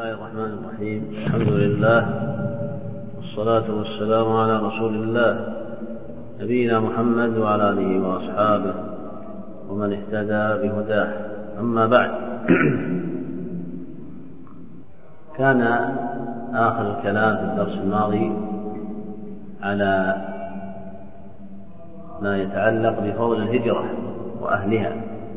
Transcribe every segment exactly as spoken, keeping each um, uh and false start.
الله الرحمن الرحيم. الحمد لله والصلاة والسلام على رسول الله نبينا محمد وعلى آله وأصحابه ومن اهتدى بهداه. أما بعد، كان آخر الكلام في الدرس الماضي على ما يتعلق بفضل الهجرة وأهلها.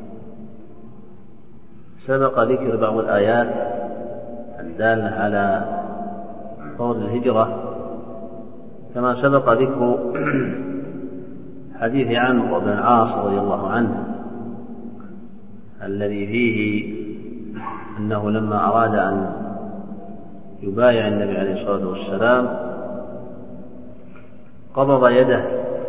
سبق ذكر بعض الآيات الدالة على فضل الهجرة، كما سبق ذكر حديث عمرو بن العاص رضي الله عنه الذي فيه أنه لما أراد أن يبايع النبي عليه الصلاة والسلام قبض يده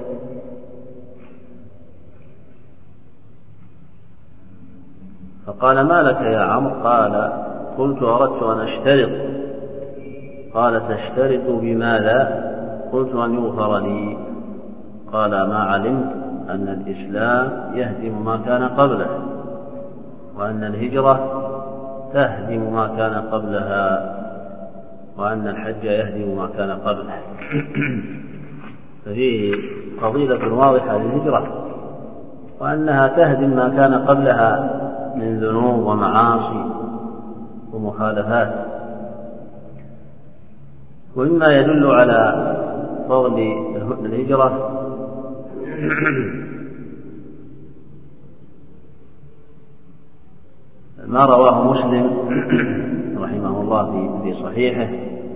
فقال: ما لك يا عمرو؟ قال: قلت: أردت أن أشترط. قال: تشترط بماذا؟ قلت: أن يغفر لي. قال: ما علمت أن الإسلام يهدم ما كان قبله، وأن الهجرة تهدم ما كان قبلها، وأن الحج يهدم ما كان قبله. ففيه فضيلة واضحة للهجرة، وأنها تهدم ما كان قبلها من ذنوب ومعاصي ومخالفات. ومما يدل على فضل الهجرة ما رواه مسلم رحمه الله في صحيحه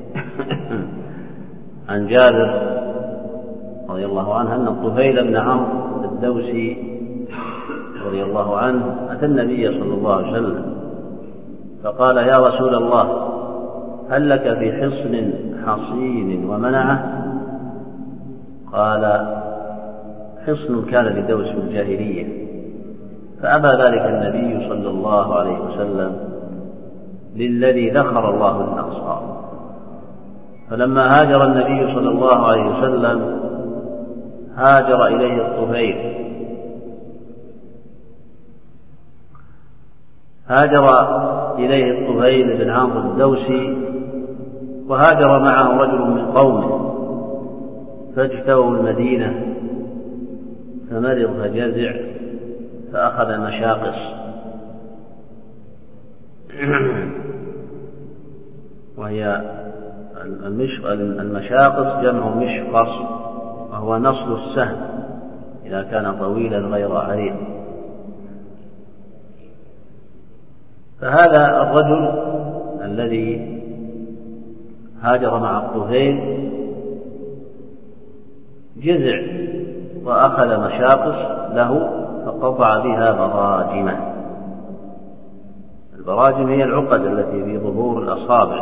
عن جابر رضي الله عنه أن الطفيل بن عمرو الدوسي رضي الله عنه أتى النبي صلى الله عليه وسلم فقال: يا رسول الله، هل لك في حصن حصين ومنعه؟ قال: حصن كان لدوس في الجاهلية. فأبى ذلك النبي صلى الله عليه وسلم للذي ذخر الله للأنصار. فلما هاجر النبي صلى الله عليه وسلم هاجر إليه الطفيل هاجر إليه الطفيل بن عمرو الدوسي، وهاجر معه رجل من قومه، فاجتووا المدينة فمرض فجزع فأخذ مشاقص. وهي المشاقص جمع مشقص، وهو نصل السهم إذا كان طويلا غير عريض. فهذا الرجل الذي هاجر مع الطفيل جزع وأخذ مشاقص له فقطع بها براجمه. البراجم هي العقد التي في ظهور الأصابع،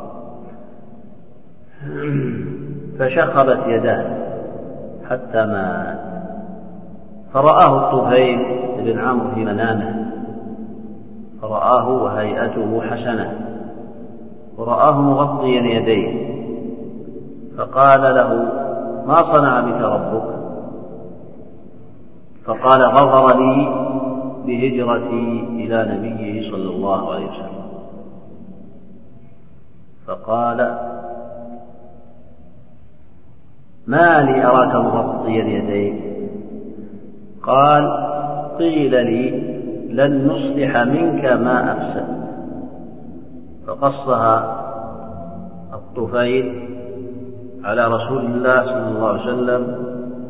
فشخبت يداه حتى مات. فرآه الطفيل بن عمرو في منامه، فرآه وهيئته حسنة، ورآه مغطيا يديه، فقال له: ما صنع بك ربك؟ فقال: غفر لي بهجرتي إلى نبيه صلى الله عليه وسلم. فقال: ما لي أراك مغطيا يديك؟ قال: قيل لي لن نصلح منك ما أفسد. فقصها الطفيل على رسول الله صلى الله عليه وسلم،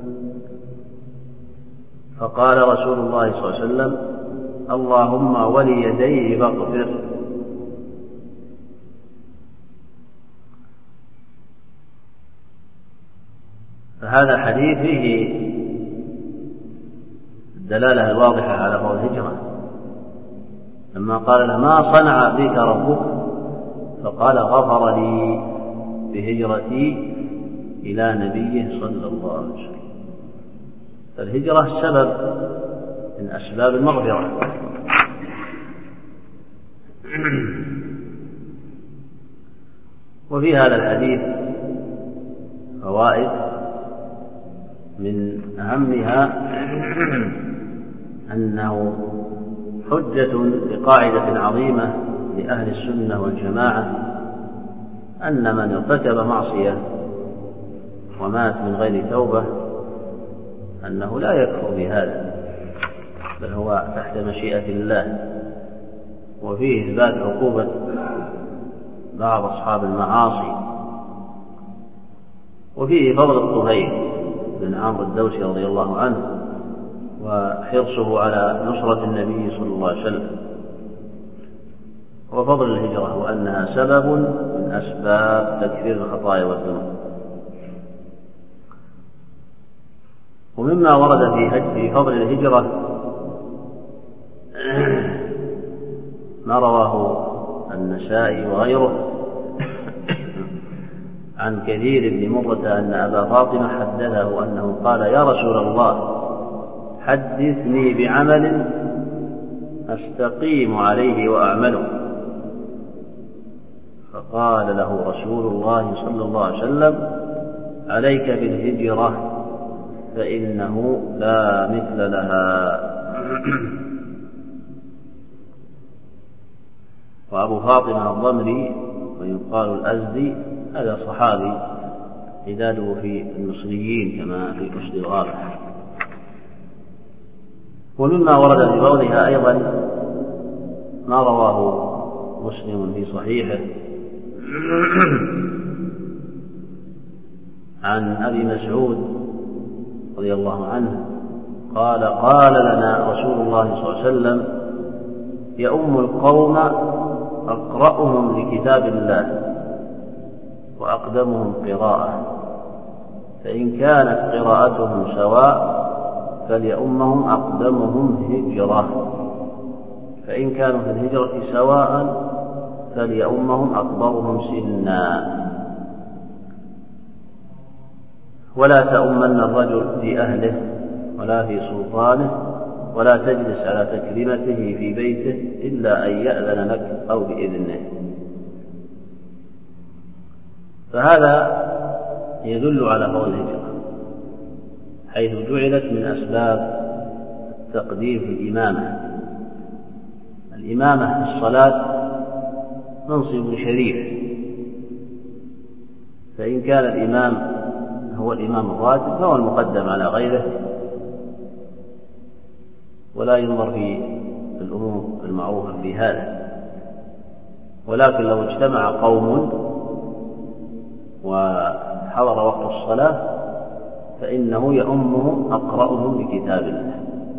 فقال رسول الله صلى الله عليه وسلم: اللهم وليديه فاغفر. فهذا الحديث فيه الدلالة الواضحة على فضل الهجرة. لما قال له: ما صنع بك ربك؟ فقال: غفر لي بهجرتي إلى نبيه صلى الله عليه وسلم. فالهجرة سبب من أسباب المغفرة. وفي هذا الحديث فوائد، من أهمها أنه حجة لقاعدة عظيمة لأهل السنة والجماعة أن من ارتكب معصية ومات من غير توبة أنه لا يكفر بهذا، بل هو تحت مشيئة الله. وفيه إثبات عقوبة بعض أصحاب المعاصي. وفيه فضل الطفيل بن عمرو الدوسي رضي الله عنه وحرصه على نصرة النبي صلى الله عليه وسلم، وفضل الهجرة وأنها سبب من أسباب تكفير الخطايا والذنوب. ومما ورد في فضل الهجرة ما رواه النسائي وغيره عن كثير بن مرة أن أبا فاطمة حدثه أنه قال: يا رسول الله، حدثني بعمل أستقيم عليه وأعمله. فقال له رسول الله صلى الله عليه وسلم: عليك بالهجرة فإنه لا مثل لها. وأبو فاطمة الضمري ويقال الأزدي هذا صحابي عداده في المصريين كما في أسد الغابة. ومما ورد في فضلها أيضا ما رواه مسلم في صحيحه عن أبي مسعود رضي الله عنه قال: قال لنا رسول الله صلى الله عليه وسلم: يؤم القوم أقرأهم لكتاب الله وأقدمهم قراءة، فإن كانت قراءتهم سواء فليؤمهم أقدمهم هجرة، فإن كانوا في الهجرة سواء فليؤمهم أكبرهم سنا. ولا تؤمن الرجل في أهله ولا في سلطانه، ولا تجلس على تكريمته في بيته إلا أن يأذن لك أو بإذنه. فهذا يدل على فضل الهجرة، حيث جعلت من أسباب التقديم في الإمامة. الإمامة في الصلاة منصب شريف، فإن كان الإمام هو الإمام الراتب فهو المقدم على غيره، ولا ينظر في الأمور المعروفة في هذا. ولكن لو اجتمع قوم وحضر وقت الصلاة فإنه يؤمهم أقرأهم لكتاب الله،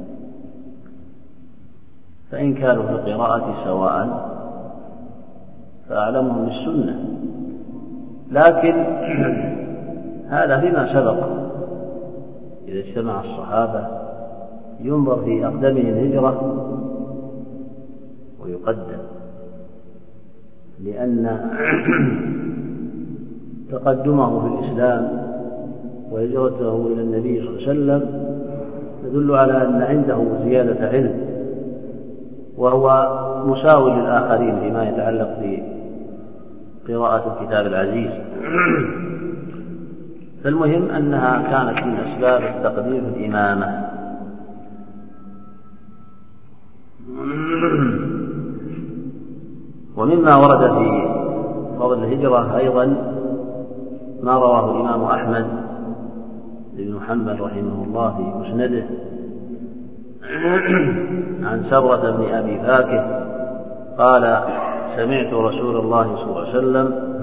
فإن كانوا في القراءة سواء فأعلمهم بالسنة. لكن هذا فيما سبق، إذا اجتمع الصحابة ينظر في أقدمهم الهجرة ويقدم، لأن تقدمه في الإسلام وهجرته إلى النبي صلى الله عليه وسلم يدل على أن عنده زيادة علم، وهو مساوي للآخرين فيما يتعلق بقراءة الكتاب العزيز. فالمهم أنها كانت من أسباب التقديم في الإمامة. ومما ورد في فضل الهجرة أيضا ما رواه الإمام أحمد بن حنبل رحمه الله في مسنده عن سبرة بن أبي فاكه قال: سمعت رسول الله صلى الله عليه وسلم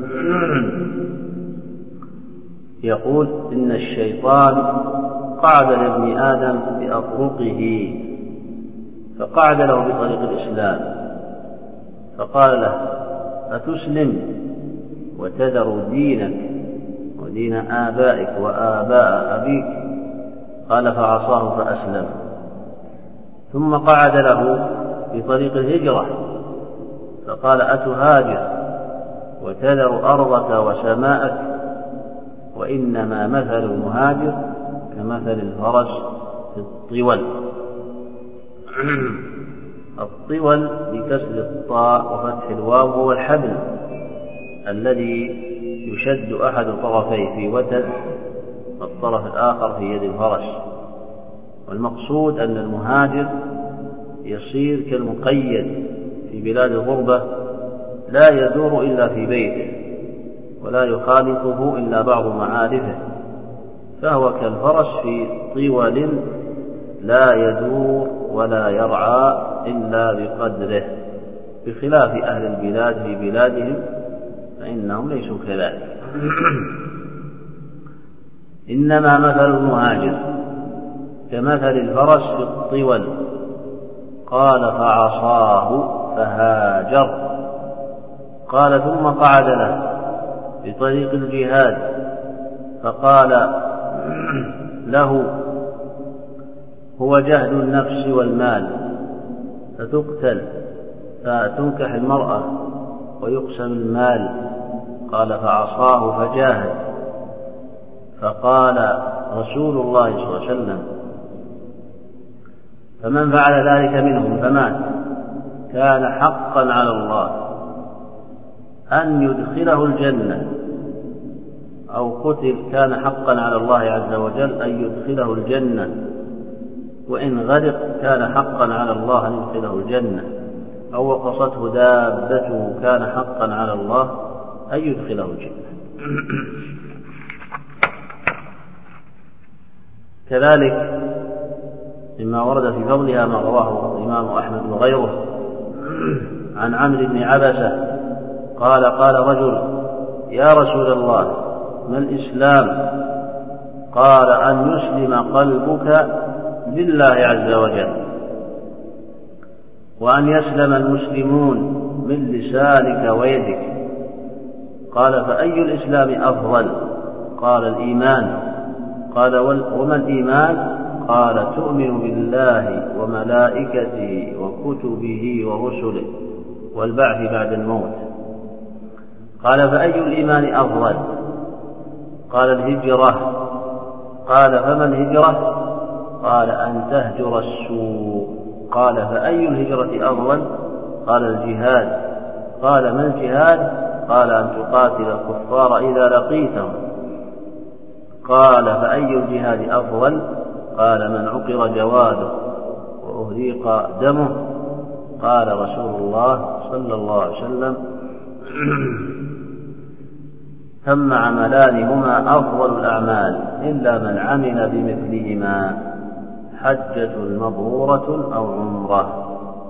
يقول: إن الشيطان قعد لابن آدم بأطرقه، فقعد له بطريق الإسلام فقال له: أتسلم وتذر دينك ودين آبائك وآباء أبيك؟ قال: فعصاه فأسلم. ثم قعد له بطريق الهجرة فقال: أتهاجر وتذر أرضك وسماءك؟ وإنما مثل المهاجر كمثل الفرس في الطول. الطول بكسر الطاء وفتح الواو هو الحبل الذي يشد أحد طرفيه في وتد والطرف الآخر في يد الفرس. والمقصود أن المهاجر يصير كالمقيد في بلاد الغربة لا يدور إلا في بيته ولا يخالطه إلا بعض معارفه، فهو كالفرس في طول لا يدور ولا يرعى إلا بقدره، بخلاف أهل البلاد في بلادهم فإنهم ليسوا كذلك. إنما مثل المهاجر كمثل الفرس في الطول. قال فعصاه فهاجر. قال ثم قعد له بطريق الجهاد فقال له هو جهد النفس والمال، فتقتل فتنكح المرأة ويقسم المال. قال فعصاه فجاهد. فقال رسول الله صلى الله عليه وسلم فمن فعل ذلك منهم فمات كان حقا على الله أن يدخله الجنة، أو قتل كان حقا على الله عز وجل أن يدخله الجنة، وإن غرق كان حقا على الله أن يدخله الجنة، أو وقصته دابته كان حقا على الله أن يدخله الجنة. كذلك مما ورد في فضلها ما رواه الإمام أحمد وغيره عن عمرو بن عبسة قال قال رجل يا رسول الله ما الإسلام؟ قال أن يسلم قلبك لله عز وجل، وأن يسلم المسلمون من لسانك ويدك. قال فأي الإسلام أفضل؟ قال الإيمان. قال وما الإيمان؟ قال تؤمن بالله وملائكته وكتبه ورسله والبعث بعد الموت. قال فأي الإيمان أفضل؟ قال الهجرة. قال فما الهجرة؟ قال أن تهجر السوء. قال فأي الهجرة أفضل؟ قال الجهاد. قال ما الجهاد؟ قال أن تقاتل الكفار إذا لقيتهم. قال فأي الجهاد أفضل؟ قال من عقر جواده وأهريق دمه. قال رسول الله صلى الله عليه وسلم ثم عملان هما أفضل الأعمال إلا من عمل بمثلهما حجة مبرورة أو عمرة.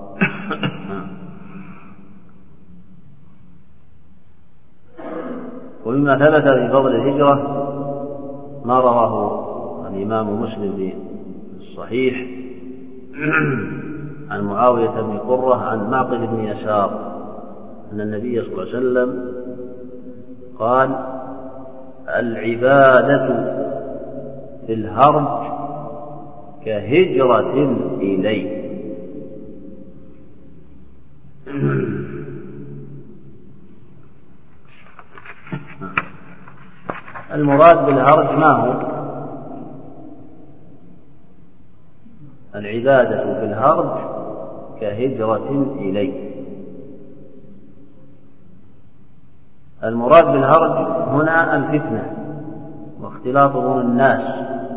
ومما ثبت في فضل الهجرة ما رواه الإمام مسلم في الصحيح عن معاوية بن قرة عن معقل بن يسار أن النبي صلى الله عليه وسلم قال العبادة في الهرج كهجرة إليه. المراد بالهرج ما هو؟ العبادة في الهرج كهجرة إليه. المراد بالهرج هنا الفتنة واختلاط أمور الناس،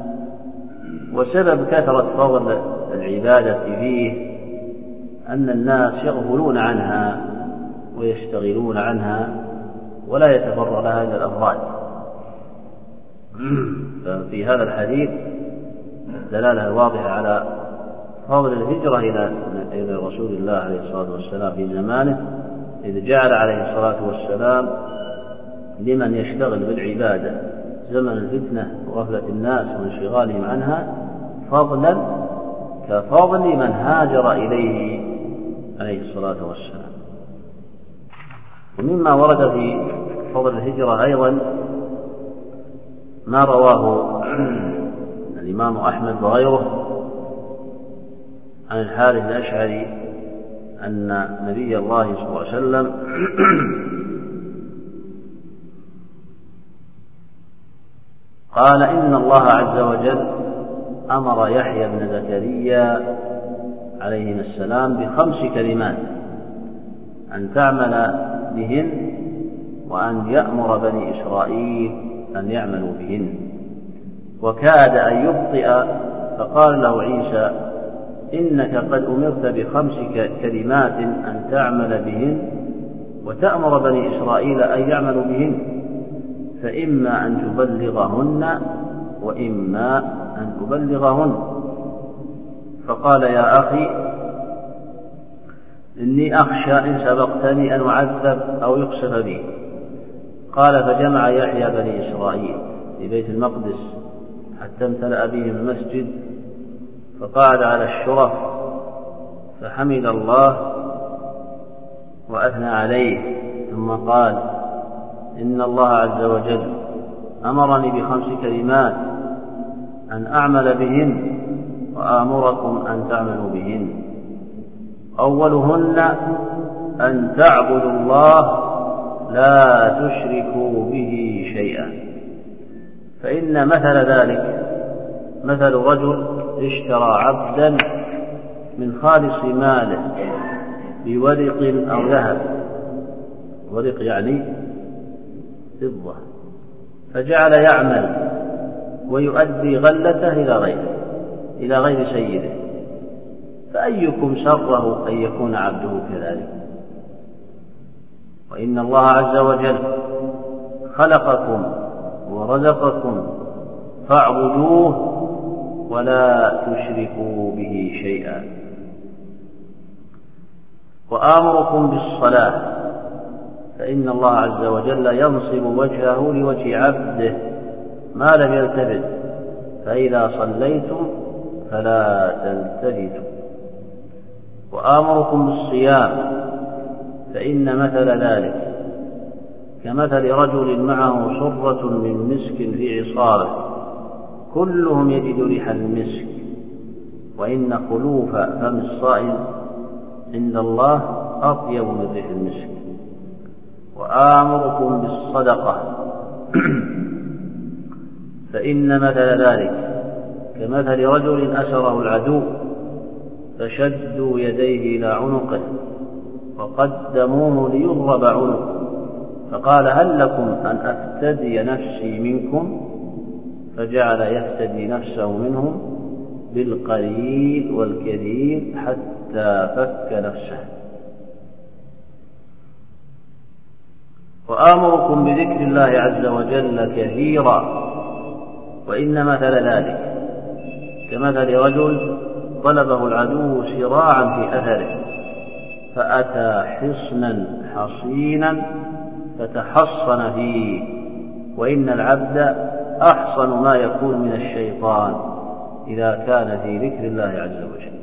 وسبب كثرة فضل العبادة فيه أن الناس يغفلون عنها ويشتغلون عنها ولا يتفرغ لها إلا الأفراد. ففي هذا الحديث دلالة واضحة على فضل الهجرة إلى رسول الله عليه الصلاة والسلام في زمانه، إذ جعل عليه الصلاة والسلام لمن يشتغل بالعبادة زمن الفتنة وغفلة الناس وانشغالهم عنها فضلا كفضل من هاجر إليه عليه الصلاة والسلام. ومما ورد في فضل الهجرة أيضا ما رواه الإمام أحمد وغيره عن الحارث الأشعري أن نبي الله صلى الله عليه وسلم قال إن الله عز وجل أمر يحيى بن زكريا عليهما السلام بخمس كلمات أن تعمل بهن وأن يأمر بني إسرائيل أن يعملوا بهن، وكاد أن يبطئ فقال له عيسى إنك قد أمرت بخمس كلمات أن تعمل بهن وتأمر بني إسرائيل أن يعملوا بهن، فإما أن تبلغهن وإما أن أبلغهن. فقال يا أخي إني أخشى إن سبقتني أن أعذب أو يقصف بي. قال فجمع يحيى بني إسرائيل في بيت المقدس حتى امتلأ بهم المسجد، فقعد على الشرف فحمد الله وأثنى عليه، ثم قال إن الله عز وجل أمرني بخمس كلمات أن أعمل بهن وآمركم أن تعملوا بهن. أولهن أن تعبدوا الله لا تشركوا به شيئا، فإن مثل ذلك مثل رجل اشترى عبدا من خالص ماله بورق أو ذهب، ورق يعني فضة، فجعل يعمل ويؤدي غلته إلى غيره إلى غير سيده، فأيكم سره أن يكون عبده كذلك؟ وإن الله عز وجل خلقكم ورزقكم فاعبدوه ولا تشركوا به شيئا. وآمركم بالصلاة، فإن الله عز وجل ينصب وجهه لوجه عبده ما لم يلتفت، فإذا صليتم فلا تلتفتوا. وآمركم بالصيام، فإن مثل ذلك كمثل رجل معه صرة من مسك في عصاره، كلهم يجد ريح المسك، وإن خلوف فم الصائم عند الله أطيب من ريح المسك. وآمركم بالصدقة، فإن مثل ذلك كمثل رجل أسره العدو فشدوا يديه إلى عنقه وقدموه ليضرب عنقه، فقال هل لكم أن أفتدي نفسي منكم؟ فجعل يفتدي نفسه منهم بالقليل والكثير حتى فك نفسه. وآمركم بذكر الله عز وجل كثيرا، وإن مثل ذلك كمثل رجل طلبه العدو سراعا في أثره، فأتى حصنا حصينا فتحصن فيه، وإن العبد أحصن ما يكون من الشيطان إذا كان في ذكر الله عز وجل.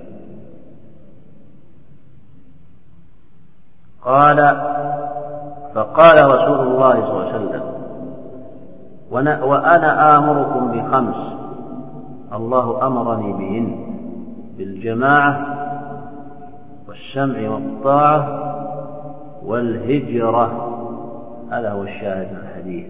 قال فقال رسول الله صلى الله عليه وسلم وأنا آمركم بخمس الله أمرني بهن: بالجماعة والسمع والطاعة والهجرة، هذا هو الشاهد من الحديث،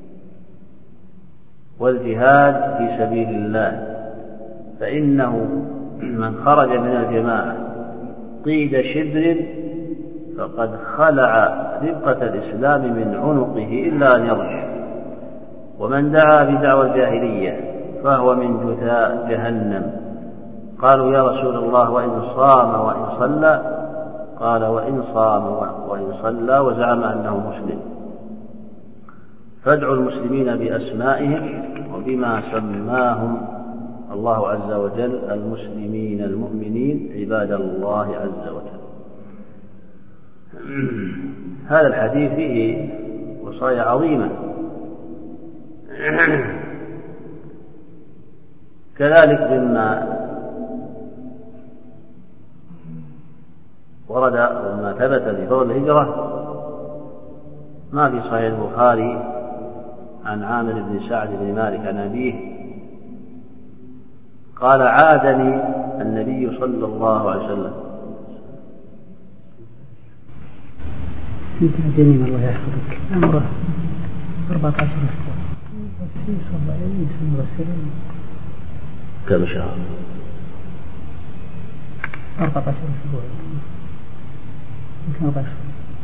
والجهاد في سبيل الله، فإنه من خرج من الجماعة قيد شبر فقد خلع ربقة الإسلام من عنقه إلا أن يرجع، ومن دعا بدعوى الجاهلية فهو من جثاء جهنم. قالوا يا رسول الله وإن صام وإن صلى؟ قال وإن صام وإن صلى وزعم أنه مسلم. فادعوا المسلمين بأسمائهم وبما سماهم الله عز وجل المسلمين المؤمنين عباد الله عز وجل. هذا الحديث فيه وصايا عظيمة، كذلك مما ورد وما ثبت في فضل الهجرة ما في صحيح البخاري عن عامر بن سعد بن مالك عن أبيه قال عادني النبي صلى الله عليه وسلم. انت جميل الله يحفظك. عمره أربعة عشر أسبوع. كم شهر؟ أربعة عشر أسبوع. يمكن أربعة أشهر.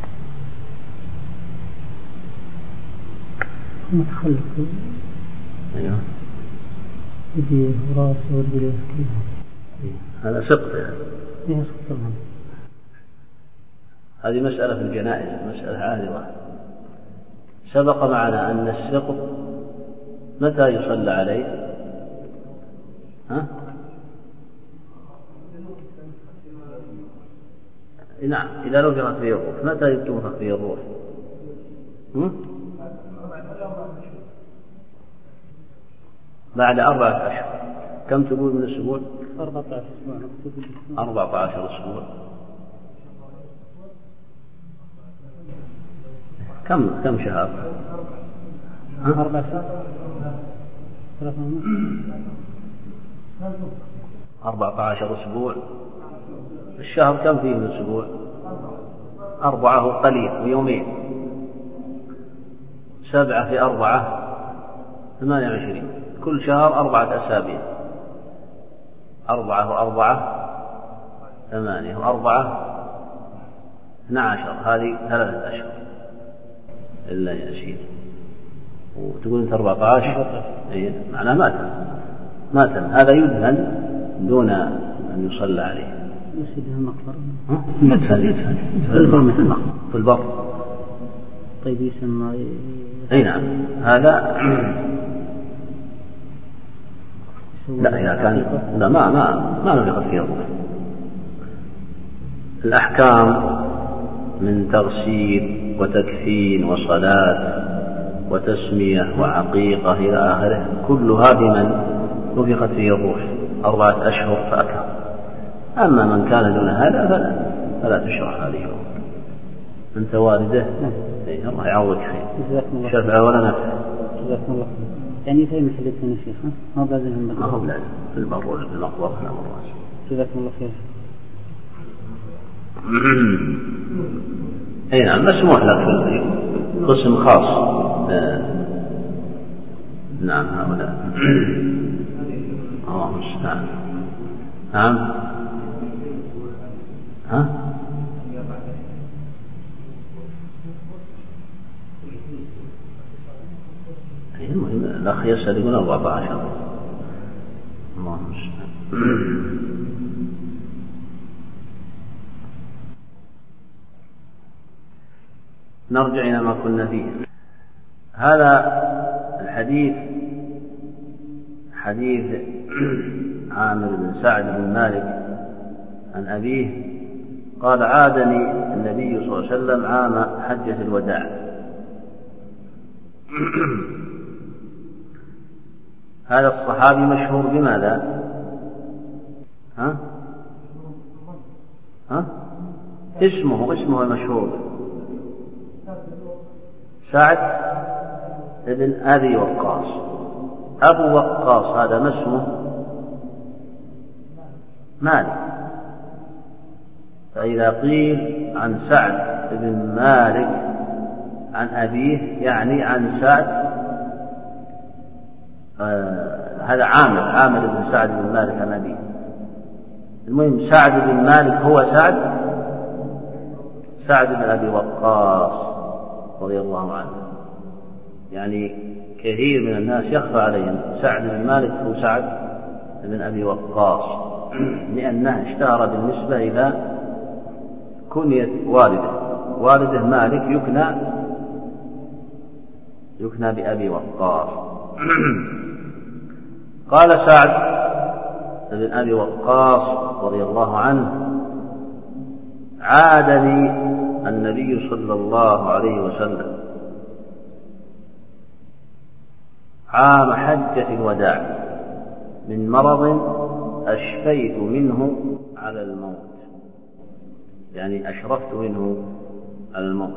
متخلف. أيوه. يديه وراسه ورجليه كلها. هذا سقط يعني. إيه سقط طبعا. هذه مسألة في الجنائز، مسألة عارضة. سبق معنا أن السقط متى يصلى عليه؟ ها؟ نعم، إذا نفخت فيه الروح. متى تنفخ فيه الروح؟ بعد أربعة أشهر. كم تقول من الأسبوع؟ أربعة عشر أسبوع. أربعة عشر أسبوع. كم كم شهر؟ أربعة ثلاثة أربعة عشر أسبوع. الشهر كم فيه من أسبوع؟ أربعة قليل ويومين. سبعة في أربعة ثمانية وعشرين. كل شهر أربعة أسابيع. أربعة وأربعة ثمانية وأربعة اثنا عشر. هذه ثلاثة أشهر إلا يسير. وتقول أنت أربعة عشر. إيه معناه ماتن. ماتن هذا يدفن دون أن يصلى عليه. يسيدها المقبرة. يدفن يدفن في البر. في البر. طيب يسمى. أي نعم هذا. لا إذا كان لا ما ما ما نفخت فيه الروح. الأحكام من تغسيل وتكفين وصلاة وتسمية وعقيقة إلى آخره كلها بمن نفخت فيه الروح أربعة أشهر فأكثر. أما من كان دون هذا فلا فلا تشرح هذه الأمور. أنت والده إيه الله يعوضك خير. شفع ولا نفع. جزاكم الله خير. يعني في محل الثاني شيخ ما هو لازم ما هو لازم في البر ولا في المقبرة لا مرة. جزاكم الله خير. أي نعم مسموح لك في قسم خاص. آه. نعم هؤلاء. الله المستعان. نعم. ها؟ المهم الأخ يسأل يقول أربعة عشر. الله المستعان. نرجع إلى ما كنا فيه. هذا الحديث حديث عامر بن سعد بن مالك عن أبيه قال عادني النبي صلى الله عليه وسلم عام حجة الوداع. هذا الصحابي مشهور بماذا؟ ها؟ ها؟ اسمه اسمه المشهور سعد بن أبي وقاص. أبو وقاص هذا ما اسمه؟ مالك. فإذا قيل عن سعد بن مالك عن أبيه يعني عن سعد آه هذا عامر عامر بن سعد بن مالك عن أبيه. المهم سعد بن مالك هو سعد سعد بن أبي وقاص رضي الله عنه. يعني كثير من الناس يخفى عليهم سعد بن مالك هو سعد بن أبي وقاص لأنه اشتهر بالنسبة إلى كنية والده. والده مالك يكنى يكنى بأبي وقاص. قال سعد بن أبي وقاص رضي الله عنه عادني النبي صلى الله عليه وسلم عام حجة الوداع من مرض أشفيت منه على الموت. يعني أشرفت منه على الموت.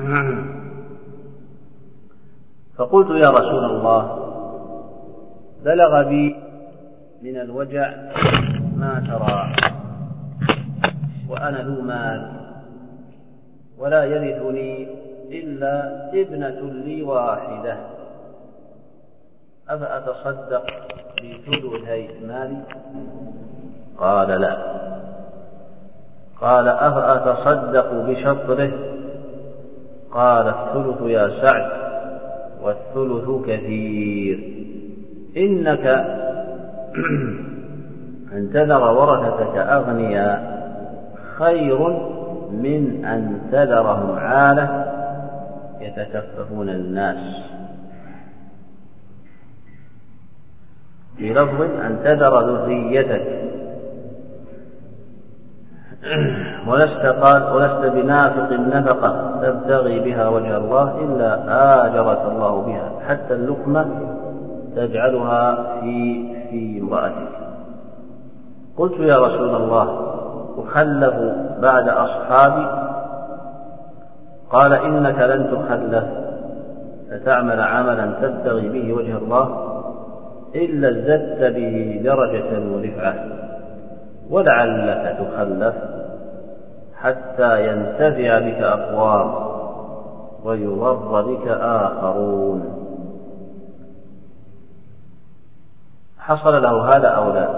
فقلت يا رسول الله بلغ بي من الوجع ما ترى وأنا ذو مال ولا يرثني إلا ابنة لي واحدة أفأتصدق بثلثي مالي؟ قال لا. قال أفأتصدق بشطره؟ قال الثلث يا سعد والثلث كثير. إنك أن تذر ورثتك أغنياء خير من أن تذرهم عالة يتكففون الناس. في لفظ أن تذر ذريتك، ولست قال ولست بنافق النفقة تبتغي بها وجه الله إلا آجرك الله بها، حتى اللقمة تجعلها في في امرأتك. قلت يا رسول الله أخلف بعد أصحابي؟ قال إنك لن تخلف فتعمل عملا تبتغي به وجه الله إلا ازددت به درجة ورفعة، ولعلك تخلف حتى ينتفع بك أقوام ويضر بك آخرون. حصل له هذا أو لا؟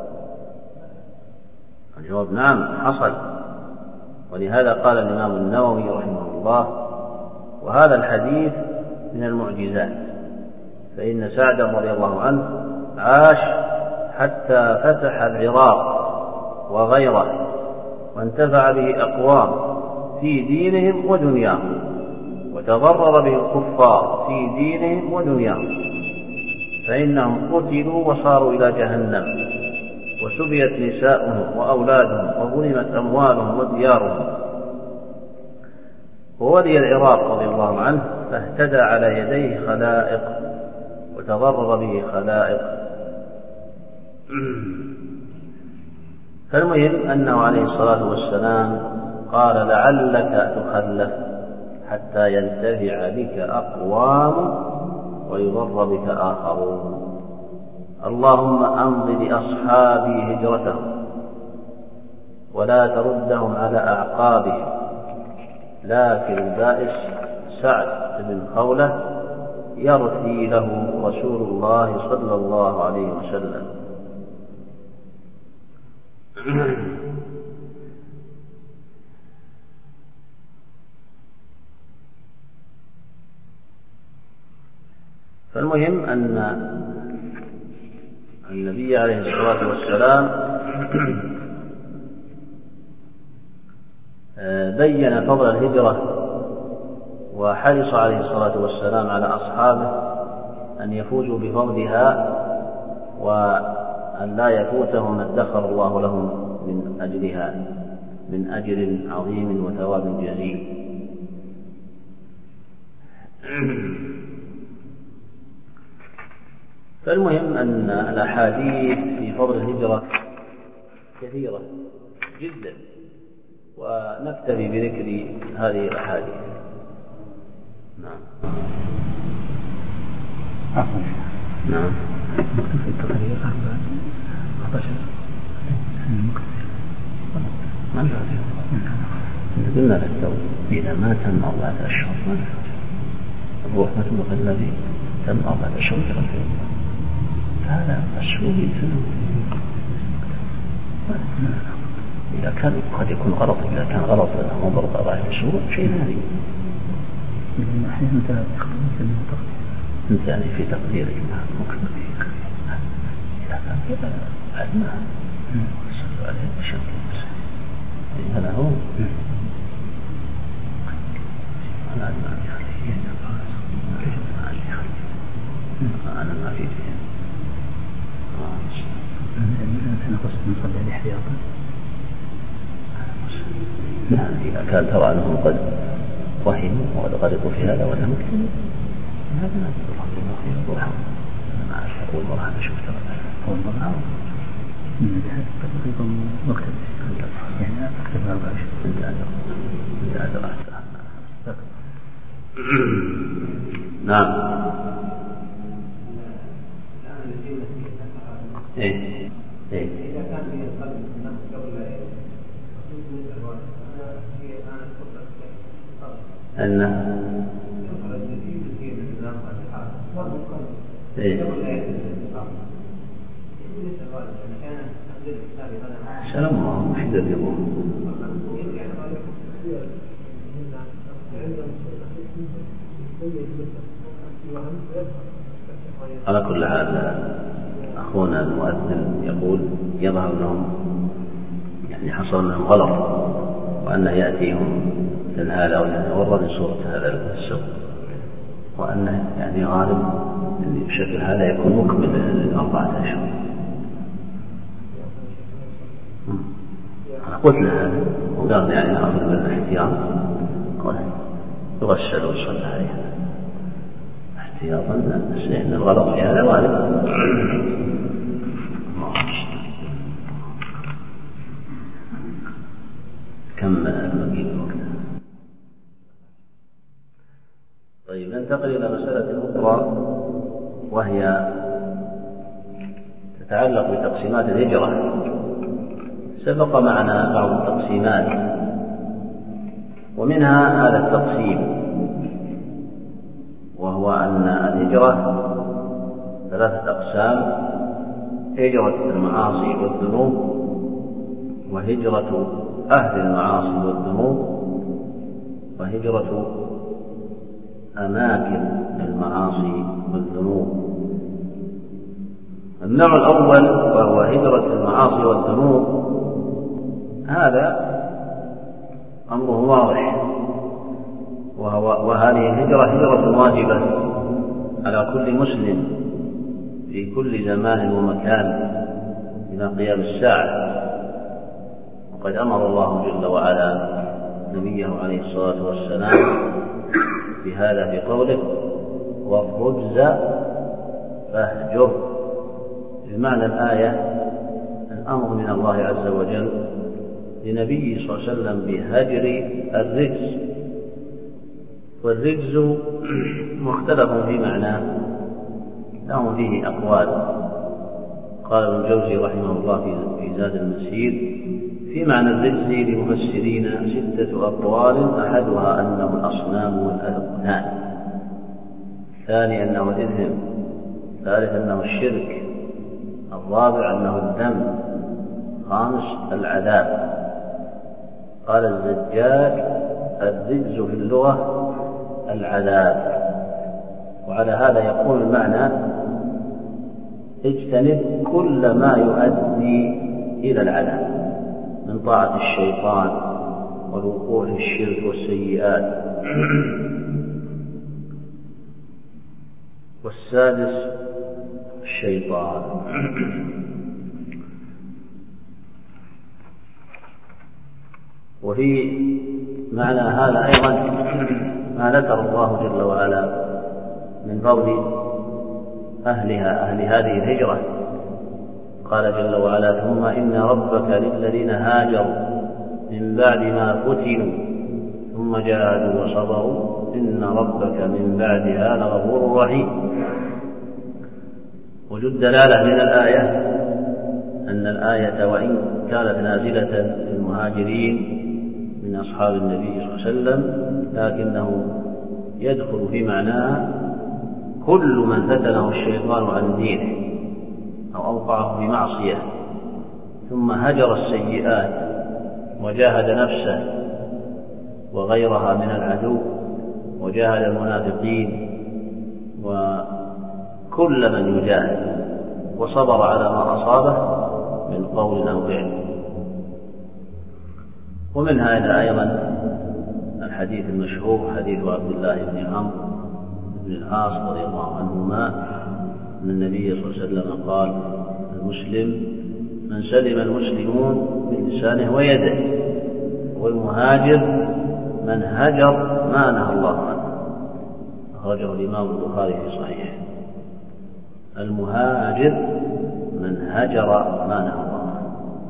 الجواب نعم حصل، ولهذا قال الإمام النووي رحمه الله: وهذا الحديث من المعجزات، فإن سعدا رضي الله عنه عاش حتى فتح العراق وغيره وانتفع به أقوام في دينهم ودنياهم، وتضرر به الكفار في دينهم ودنياهم، فإنهم قتلوا وصاروا إلى جهنم، وسبيت نساؤهم وأولادهم وظلمت أموالهم وديارهم. وولي العراق رضي الله عنه فاهتدى على يديه خلائق وتضرر به خلائق. فالمهم أنه عليه الصلاة والسلام قال: لعلك تخلف حتى ينتفع بك أقوام ويضر بك آخرون. اللهم أمض لأصحابي هجرتهم ولا تردهم على أعقابهم. لكن البائس سعد بن خولة يرثي له رسول الله صلى الله عليه وسلم. فالمهم أن النبي عليه الصلاة والسلام بين فضل الهجرة، وحرص عليه الصلاة والسلام على أصحابه أن يفوزوا بفضلها وأن لا يفوتهم ما ادخر الله لهم من أجلها من أجر عظيم وثواب جزيل. فالمهم أن الأحاديث في فضل الهجرة كثيرة جدا، ونكتفي بذكر هذه الأحاديث. نعم. عفوا. نعم. في التقرير أربعة عشر ما نفعل. قلنا لك لو إذا ما تم أربعة أشهر ما نفعل. الروح ما تبقى الذي تم أربعة أشهر كرفين، هذا الشهور سنة. إذا كان قد يكون غلط، إذا كان غلط أنه مضرب أربعة أشهر شيء ثاني. أحيانا أنت تقدير أنت يعني في تقديرك ممكن إذا كان كذا علمها صلوا عليه بشرط هذا هو أنا ما في خليه أنا ما في فيه أنا قصد نصلي عليه احتياطا. إذا كان ترى أنهم قد وهموا وقد غرقوا في هذا ولا ممكن هذا ما تطلع الله خير وحب. أنا ما أعرف أول مرة أنا شفت أول مرة تقريبا وقت يعني أكثر من أربعة أشهر. أنت أدرى أنت أدرى نعم. إيه إيه أن إيه سلام الله وحده يبوه على كل حال أخونا المؤذن يقول يظهر لهم يعني حصل لهم غلط وأنه يأتيهم تنهال أو يتورد صورة هذا السوق، وأنه يعني غالب بشكل هذا يكون مكمل للأربعة أشهر. أنا قلت له هذا وقال يعني أخذ بالاحتياط يغسل ويصلى عليه احتياطا، لأن الغلط في هذا غالب. كم المقيم الوقت؟ طيب ننتقل إلى مسألة أخرى وهي تتعلق بتقسيمات الهجرة. سبق معنا بعض التقسيمات، ومنها هذا التقسيم، وهو أن الهجرة ثلاثة أقسام: هجرة المعاصي والذنوب، وهجرة أهل المعاصي والذنوب، وهجرة أماكن المعاصي والذنوب. النوع الأول وهو هجرة المعاصي والذنوب، هذا أمره واضح، وهو وهذه الهجرة هجرة واجبة على كل مسلم في كل زمان ومكان إلى قيام الساعة. وقد أمر الله جل وعلا نبيه عليه الصلاة والسلام بهذا في قوله: والرجز فاهجر. بمعنى الآية الأمر من الله عز وجل لنبيه صلى الله عليه وسلم بهجر الرجز. والرجز مختلف في معناه، لهم فيه أقوال. قال ابن الجوزي رحمه الله في زاد المسير: في معنى الرجز للمفسرين ستة أقوال: أحدها أنه الأصنام والأوثان، الثاني أنه الإثم، الثالث أنه الشرك، الرابع أنه الذنب، الخامس العذاب. قال الزجاج: الرجز في اللغة العذاب. وعلى هذا يكون المعنى: اجتنب كل ما يؤدي إلى العذاب من طاعة الشيطان والوقوع في الشرك والسيئات. والسادس الشيطان. وفي معنى هذا أيضا ما ذكر الله جل وعلا من فضل أهلها أهل هذه الهجرة. قال جل وعلا: ثم إن ربك للذين هاجروا من بعد ما فتنوا ثم جاهدوا وصبروا إن ربك من بعدها لغفور رحيم. وجد دلالة من الآية أن الآية وإن كانت نازلة للمهاجرين من أصحاب النبي صلى الله عليه وسلم، لكنه يدخل في معناها كل من فتنه الشيطان عن دينه أو أوقعه في معصية ثم هجر السيئات وجاهد نفسه وغيرها من العدو وجاهد المنافقين وكل من يجاهد وصبر على ما أصابه من قول أو فعل. ومن هذا أيضا الحديث المشهور حديث عبد الله بن عمرو بن العاص رضي الله عنهما أن النبي صلى الله عليه وسلم قال: المسلم من سلم المسلمون من لسانه ويده، والمهاجر من هجر ما نهى الله عنه. أخرجه الإمام البخاري في صحيحه. المهاجر من هجر ما نهى الله عنه.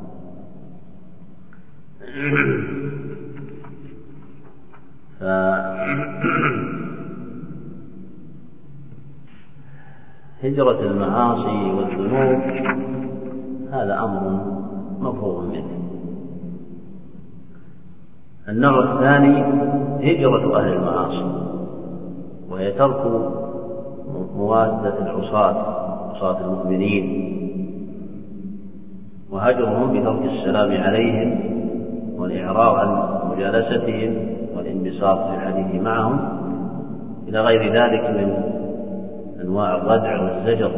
فهجرة المعاصي والذنوب هذا أمر مفروغ منه. النوع الثاني هجرة أهل المعاصي، وهي ترك موادة العصاة عصاة المؤمنين وهجرهم بترك السلام عليهم والإعراض عن مجالستهم والانبساط في الحديث معهم إلى غير ذلك من أنواع الردع والزجر.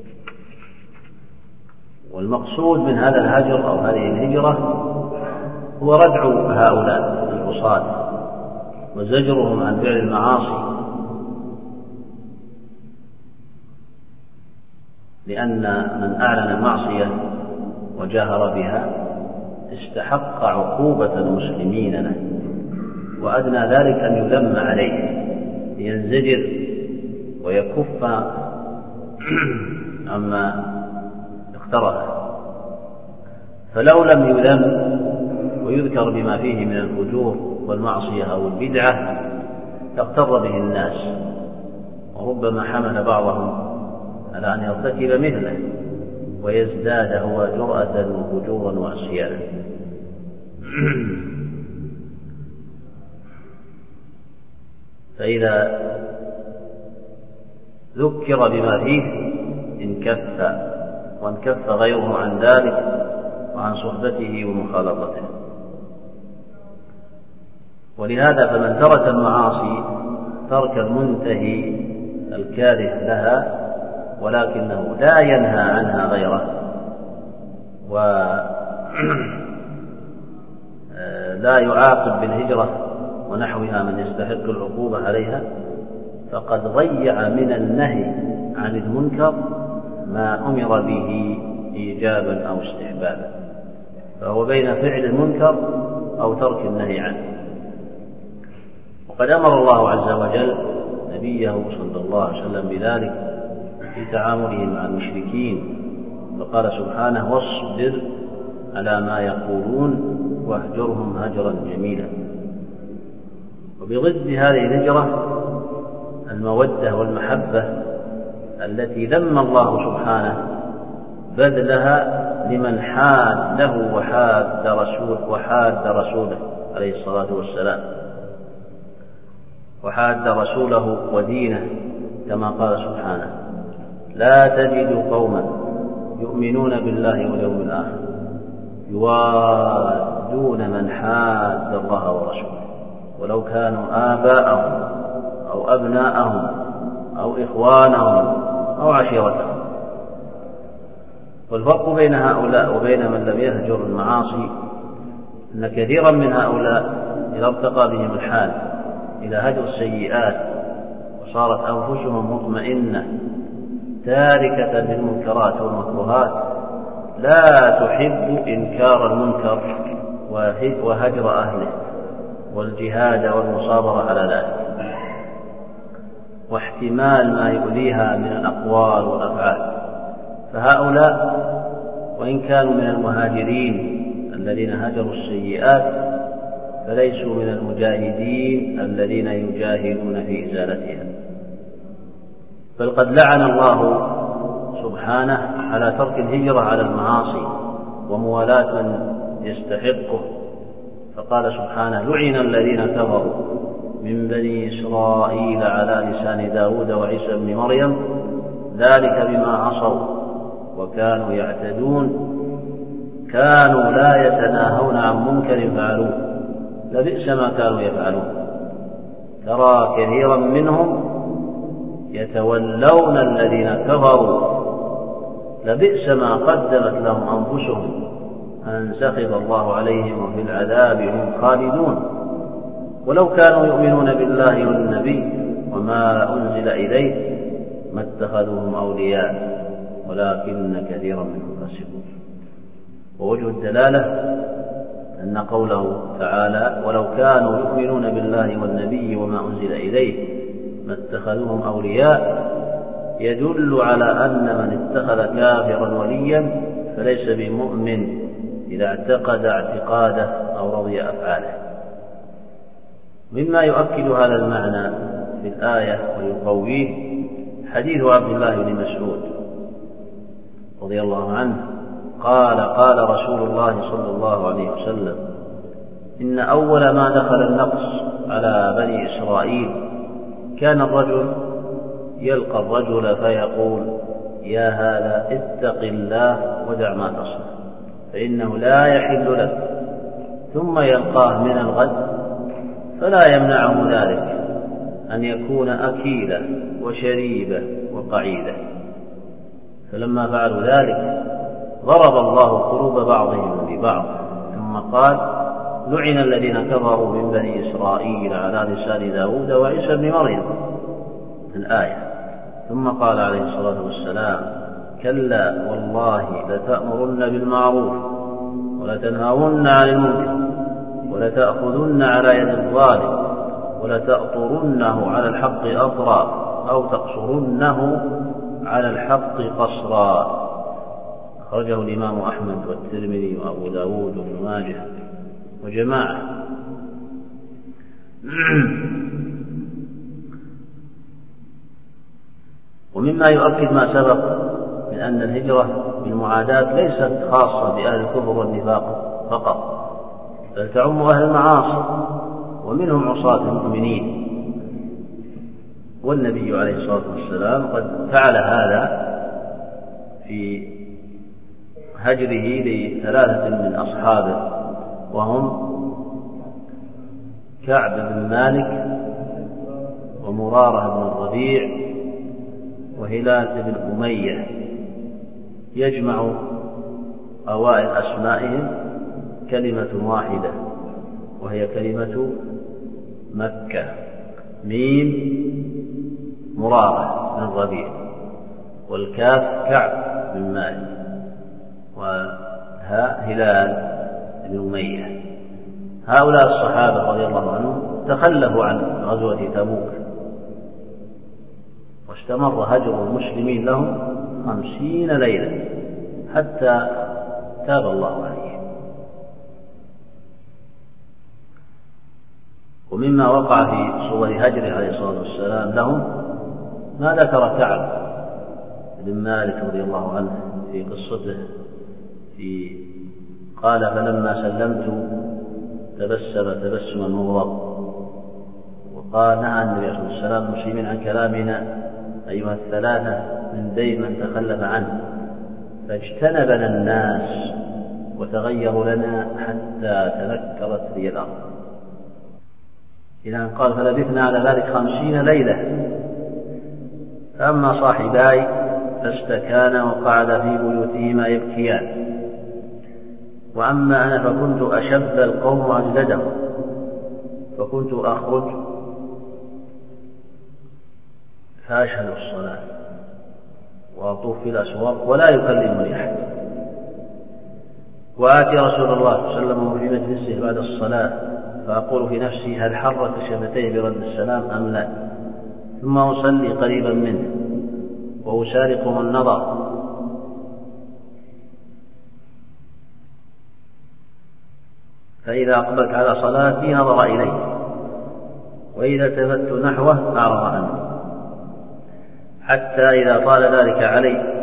والمقصود من هذا الهجر أو هذه الهجرة هو ردع هؤلاء العصاة وزجرهم عن فعل المعاصي، لأن من أعلن المعصية وجاهر بها استحق عقوبة المسلمين له، وأدنى ذلك أن يلم عليه لينزجر ويكف عما اقترف. فلو لم يلم ويذكر بما فيه من الفجور والمعصية أو البدعة تغتر به الناس، وربما حمل بعضهم على أن يرتكب مثله ويزداد هو جرأة وفجورا وعصيانا. فإذا ذكر بما فيه انكف، وانكف غيره عن ذلك وعن صحبته ومخالطته. ولهذا فمن ترك المعاصي ترك المنتهي الكاره لها، ولكنه لا ينهى عنها غيره ولا يعاقب بالهجرة ونحوها من يستحق العقوبة عليها، فقد ضيع من النهي عن المنكر ما أمر به إيجابا أو استحبابا، فهو بين فعل المنكر أو ترك النهي عنه. وقد أمر الله عز وجل نبيه صلى الله عليه وسلم بذلك في تعامله مع المشركين، فقال سبحانه: واصبر على ما يقولون واهجرهم هجرا جميلا. وبضد هذه الهجرة المودة والمحبة التي ذم الله سبحانه بذلها لمن حاده وحاد رسوله وحاد رسوله عليه الصلاة والسلام، وحاد رسوله ودينه، كما قال سبحانه: لا تجد قوما يؤمنون بالله واليوم الآخر يوادون من حاد الله ورسوله ولو كانوا آباءهم أو أبناءهم أو إخوانهم أو عشيرتهم. والفرق بين هؤلاء وبين من لم يهجر المعاصي أن كثيرا من هؤلاء إذا ارتقى بهم الحال إلى هجر السيئات وصارت أنفسهم مطمئنة تاركة للمنكرات والمكروهات لا تحب إنكار المنكر وهجر أهله والجهاد والمصابرة على ذلك، واحتمال ما يؤذيها من الأقوال والأفعال. فهؤلاء وإن كانوا من المهاجرين الذين هجروا السيئات فليسوا من المجاهدين الذين يجاهدون في إزالتها، بل قد لعن الله سبحانه على ترك الهجرة على المعاصي وموالاة من يستحقه، فقال سبحانه: لعن الذين كفروا من بني إسرائيل على لسان داود وعيسى بن مريم ذلك بما عصوا وكانوا يعتدون كانوا لا يتناهون عن منكر فعلوه لبئس ما كانوا يفعلون. ترى كثيرا منهم يتولون الذين كفروا لبئس ما قدمت لهم أنفسهم أن سخط الله عليهم وفي العذاب هم خالدون. ولو كانوا يؤمنون بالله والنبي وما أنزل إليه ما اتخذوهم أولياء ولكن كثيرا منهم فاسقون. ووجه الدلالة أن قوله تعالى: ولو كانوا يؤمنون بالله والنبي وما أنزل إليه ما اتخذوهم أولياء، يدل على أن من اتخذ كافرا وليا فليس بمؤمن إذا اعتقد اعتقاده أو رضي أفعاله. مما يؤكد هذا المعنى في الآية ويقويه حديث عبد الله بن مسعود رضي الله عنه قال: قال رسول الله صلى الله عليه وسلم: إن أول ما دخل النقص على بني إسرائيل كان الرجل يلقى الرجل فيقول: يا هذا اتق الله ودع ما تصنع فإنه لا يحل لك، ثم يلقاه من الغد فلا يمنعه ذلك أن يكون أكيلا وشريبا وقعيدا. فلما فعلوا ذلك ضرب الله قلوب بعضهم ببعض، ثم قال: لعن الذين كفروا من بني إسرائيل على لسان داود وعيسى بن مريم الآية. ثم قال عليه الصلاة والسلام: كلا والله لتأمرن بالمعروف ولتنهون عن المنكر ولتأخذن على يد الظالم ولتأطرنه على الحق أطرا أو تقصرنه على الحق قصرا. أخرجه الإمام أحمد والترمذي وأبو داود وابن ماجه وجماعة. ومما يؤكد ما سبق من أن الهجرة بالمعاداة ليست خاصة بأهل الكفر والنفاق فقط، بل تعم أهل المعاصي ومنهم عصاة المؤمنين. والنبي عليه الصلاة والسلام قد فعل هذا في هجره لثلاثة من أصحابه، وهم كعب بن مالك ومرارة بن الربيع وهلال بن أمية، يجمع أوائل أسمائهم كلمة واحدة وهي كلمة مكة: ميم مرارة بن الربيع، والكاف كعب بن مالك، وها هلال بن أمية. هؤلاء الصحابة رضي الله عنهم تخلفوا عن غزوة تبوك، واستمر هجر المسلمين لهم خمسين ليلة حتى تاب الله عليهم. ومما وقع في صور هجره عليه الصلاة والسلام لهم ما ذكر كعب بن مالك رضي الله عنه في قصته، في قال: فلما سلمت تبسم تبسما مغضب. وقال: نهى النبي صلى الله عليه وسلم المسلمين عن كلامنا أيها الثلاثة من دين من تخلف عنه، فاجتنبنا الناس وتغيروا لنا حتى تنكرت لي الأرض. إذا قال: فلبثنا على ذلك خمسين ليلة. فأما صاحباي فاستكانا وقعد في بيوتهما يبكيان، وأما أنا فكنت أشب القوم أجلدهم، فكنت أخرج فأشهد الصلاة وأطوف في الأسواق ولا يكلمني أحد، وآتي رسول الله صلى الله عليه وسلم في مجلسه بعد الصلاة فأقول في نفسي: هل حرك شفتيه برد السلام أم لا؟ ثم أصلي قريبا منه وأشارقه النظر، فإذا أقبلت على صلاتي نظر إلي، وإذا التفت نحوه أعرض عنه، حتى إذا طال ذلك علي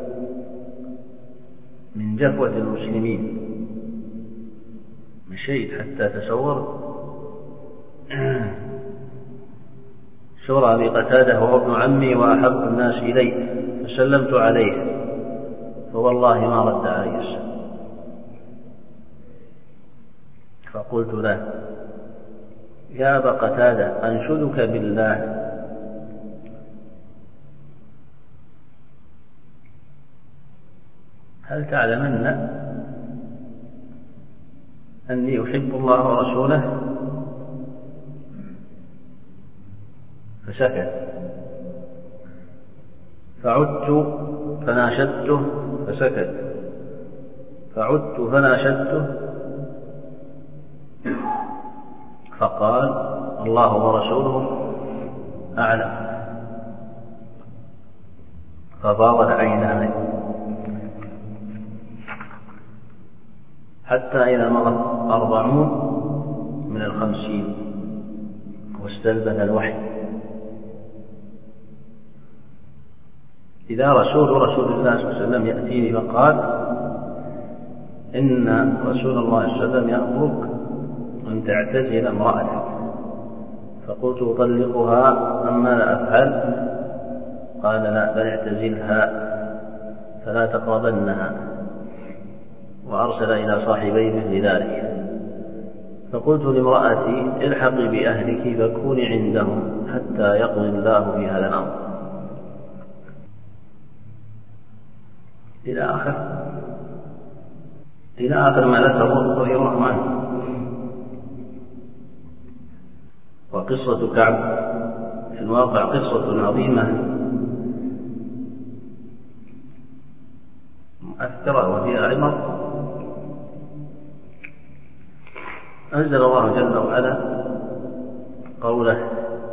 من جفوة المسلمين مشيت حتى تصور شور أبي قتادة وهو ابن عمي وأحب الناس إلي، فسلمت عليه فوالله ما رد علي السلام. فقلت له: يا أبا قتادة أنشدك بالله هل تعلمن أني أحب الله ورسوله؟ فسكت. فعدت فناشدته فسكت، فعدت فناشدته فقال: الله ورسوله أعلم. ففاضت عيناي حتى إذا مضت أربعون من الخمسين واستلبث الوحي، إذا رسول رسول الله صلى الله عليه وسلم يأتيني فقال: إن رسول الله صلى الله عليه وسلم يأمرك أن تعتزل امرأتك. فقلت: أطلقها أم ماذا أفعل؟ قال: لا، بل اعتزلها فلا تقربنها. وأرسل إلى صاحبي مثل ذلك. فقلت لامرأتي: الحقي بأهلك فكوني عندهم حتى يقضي الله في هذا الأمر، إلى آخر إلى آخر ما ذكره رضي الله عنه. وقصة كعب في الواقع قصة عظيمة مؤثرة وفيها عبر. أنزل الله جل وعلا قوله: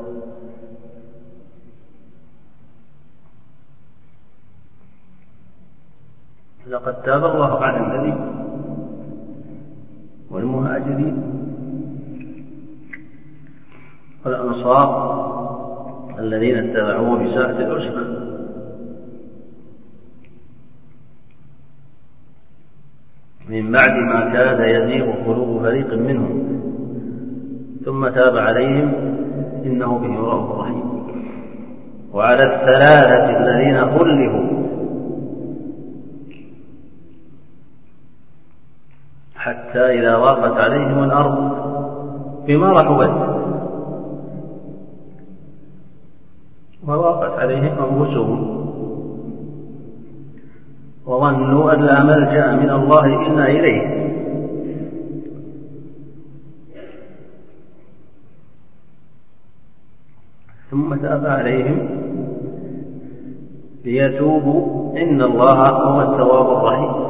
لقد تاب الله على النبي والمهاجرين والأنصار الذين اتبعوه بساعة العسرة من بعد ما كاد يزيغ قلوب فريق منهم ثم تاب عليهم إنه بهم رؤوف رحيم. وعلى الثلاثة الذين خلفوا حتى إذا ضاقت عليهم الأرض بما رحبت وضاقت عليهم أنفسهم وظنوا أن لا ملجأ من الله إلا إليه ثم تاب عليهم ليتوبوا إن الله هو التواب الرحيم.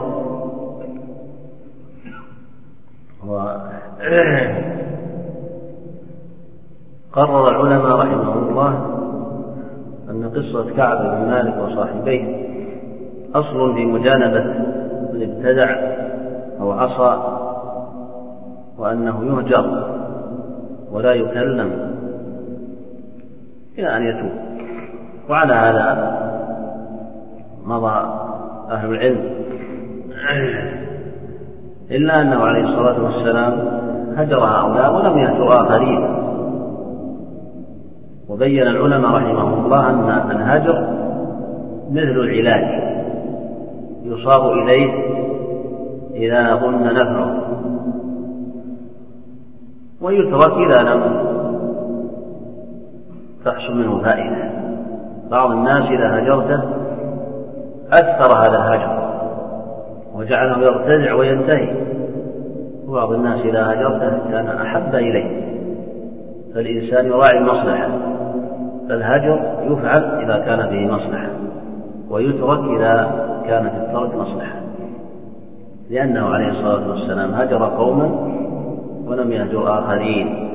قرر العلماء رحمهم الله أن قصة كعب بن مالك وصاحبيه أصل في مجانبة من ابتدع أو عصى، وأنه يهجر ولا يكلم إلى أن يتوب. وعلى هذا مضى أهل العلم، إلا أنه عليه الصلاة والسلام هجر هؤلاء ولم يهجر آخرين. وبين العلماء رحمهم الله أن الهجر مثل العلاج يصاب إليه إذا ظن نفعه ويترك إذا لم تحصل منه فائدة. بعض الناس إذا هجرته أثر هذا الهجر وجعله يرتدع وينتهي، وبعض الناس إذا هجرته كان أحب إليه. فالإنسان يراعي المصلحة، فالهجر يفعل إذا كان فيه مصلحة ويترك إذا كان في الترك مصلحة، لأنه عليه الصلاة والسلام هجر قوما ولم يهجر آخرين.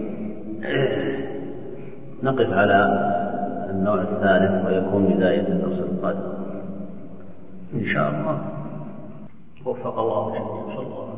نقف على النوع الثالث ويكون بداية الدرس القادم إن شاء الله. وفق الله جميعا.